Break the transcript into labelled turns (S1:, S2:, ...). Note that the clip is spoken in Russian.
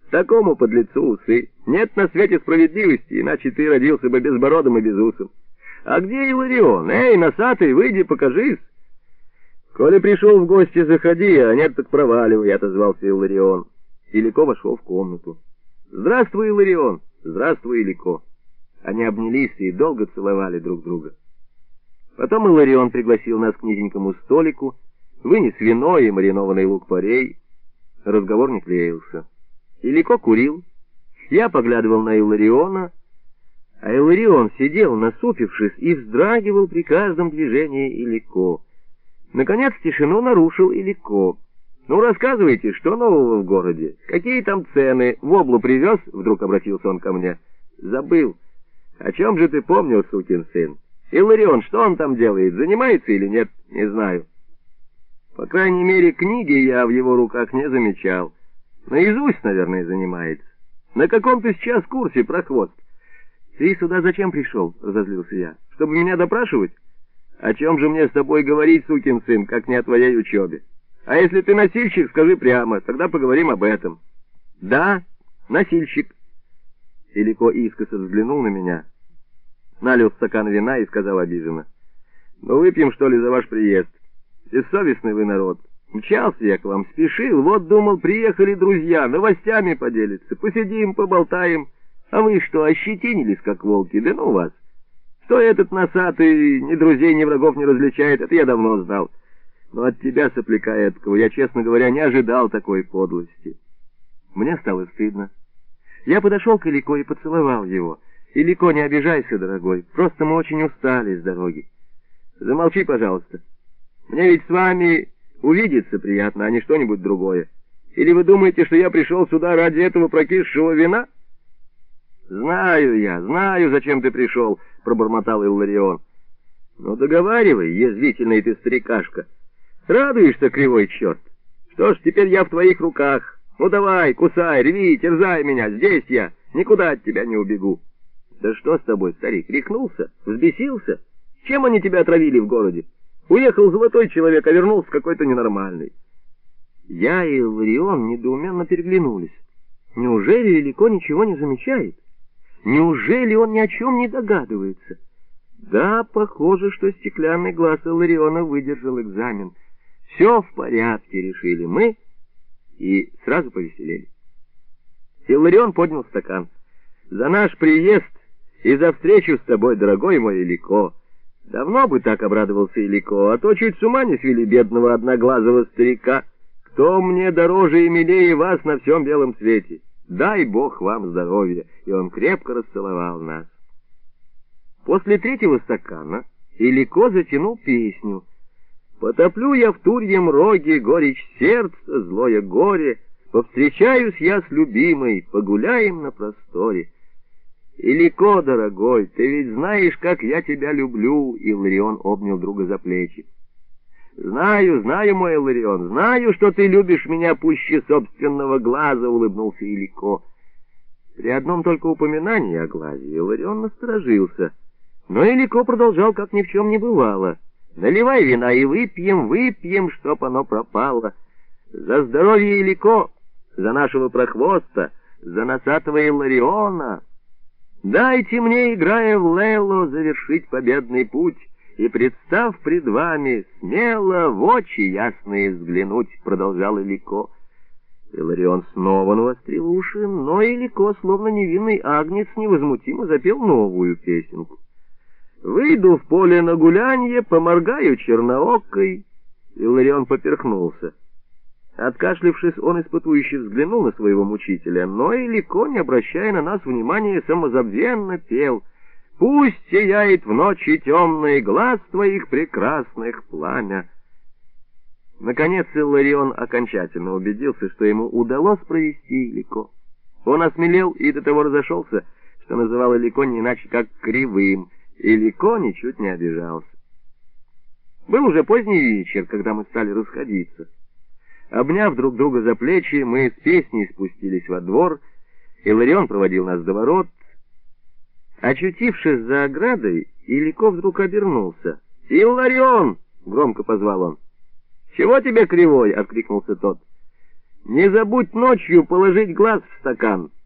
S1: Такому подлецу усы. Нет на свете справедливости, иначе ты родился бы безбородым и безусым. А где Иларион? Эй, носатый, выйди, покажись. Коли пришел в гости, заходи, а нет, так проваливай, отозвался Иларион. Илико вошел в комнату. Здравствуй, Иларион. Здравствуй, Илико. Они обнялись и долго целовали друг друга. Потом Иларион пригласил нас к низенькому столику, вынес вино и маринованный лук-порей. Разговор не клеился. Илико курил. Я поглядывал на Илариона, а Иларион сидел, насупившись, и вздрагивал при каждом движении Илико. Наконец тишину нарушил Илико. «Ну, рассказывайте, что нового в городе? Какие там цены? Воблу привез?» Вдруг обратился он ко мне. «Забыл. О чем же ты помнил, сукин сын? Иларион, что он там делает? Занимается или нет? Не знаю. По крайней мере, книги я в его руках не замечал. Наизусть, наверное, занимается. На каком ты сейчас курсе про хвост?» «Ты сюда зачем пришел?» — разозлился я. «Чтобы меня допрашивать? О чем же мне с тобой говорить, сукин сын, как не о твоей учебе? А если ты носильщик, скажи прямо, тогда поговорим об этом». «Да, носильщик». Илико искоса взглянул на меня, налил стакан вина и сказал обиженно: «Ну, выпьем, что ли, за ваш приезд? Бессовестный вы народ. Мчался я к вам, спешил, вот думал, приехали друзья, новостями поделиться, посидим, поболтаем. А вы что, ощетинились, как волки? Да ну вас! Что этот носатый ни друзей, ни врагов не различает, это я давно знал. Но от тебя, сопляка эткого, я, честно говоря, не ожидал такой подлости». Мне стало стыдно. Я подошел к Илико и поцеловал его. «Илико, не обижайся, дорогой, просто мы очень устали с дороги». «Замолчи, пожалуйста. Мне ведь с вами увидеться приятно, а не что-нибудь другое. Или вы думаете, что я пришел сюда ради этого прокисшего вина?» «Знаю, зачем ты пришел», — пробормотал Иларион. «Ну, договаривай, язвительный ты старикашка. Радуешься, кривой черт? Что ж, теперь я в твоих руках. Ну, давай, кусай, рви, терзай меня, здесь я, никуда от тебя не убегу». «Да что с тобой, старик, рехнулся? Взбесился? Чем они тебя отравили в городе? Уехал золотой человек, а вернулся какой-то ненормальный». Я и Иларион недоуменно переглянулись. Неужели Илико ничего не замечает? Неужели он ни о чем не догадывается? Да, похоже, что стеклянный глаз Илариона выдержал экзамен. Все в порядке, решили мы, и сразу повеселели. Иларион поднял стакан. «За наш приезд и за встречу с тобой, дорогой мой Илико. Давно бы так обрадовался Илико, а то чуть с ума не свели бедного одноглазого старика. Кто мне дороже и милее вас на всем белом свете? Дай Бог вам здоровья!» И он крепко расцеловал нас. После третьего стакана Илико затянул песню. «Потоплю я в турьем роге горечь сердца, злое горе, повстречаюсь я с любимой, погуляем на просторе». «Илико, дорогой, ты ведь знаешь, как я тебя люблю!» Иларион обнял друга за плечи. «Знаю, мой Иларион, знаю, что ты любишь меня пуще собственного глаза», — улыбнулся Илико. При одном только упоминании о глазе Иларион насторожился, но Илико продолжал, как ни в чем не бывало: «Наливай вина и выпьем, чтоб оно пропало. За здоровье Илико, за нашего прохвоста, за носатого Илариона. Дайте мне, играя в лело, завершить победный путь, и, представ пред вами, смело в очи ясные взглянуть», — продолжал Илико. Иларион снова навострил уши, но Илико, словно невинный агнец, невозмутимо запел новую песенку. «Выйду в поле на гулянье, поморгаю черноокой». Иларион поперхнулся. Откашлившись, он испытующе взглянул на своего мучителя, но Илико, не обращая на нас внимания, самозабвенно пел: «Пусть сияет в ночи темный глаз твоих прекрасных пламя». Наконец Иларион окончательно убедился, что ему удалось провести Илико. Он осмелел и до того разошелся, что называл Илико не иначе как кривым. Илико ничуть не обижался. Был уже поздний вечер, когда мы стали расходиться. Обняв друг друга за плечи, мы с песней спустились во двор. Иларион проводил нас до ворот. Очутившись за оградой, Илико вдруг обернулся. «Иларион!» — громко позвал он. «Чего тебе, кривой?» — откликнулся тот. Не забудь ночью положить глаз в стакан.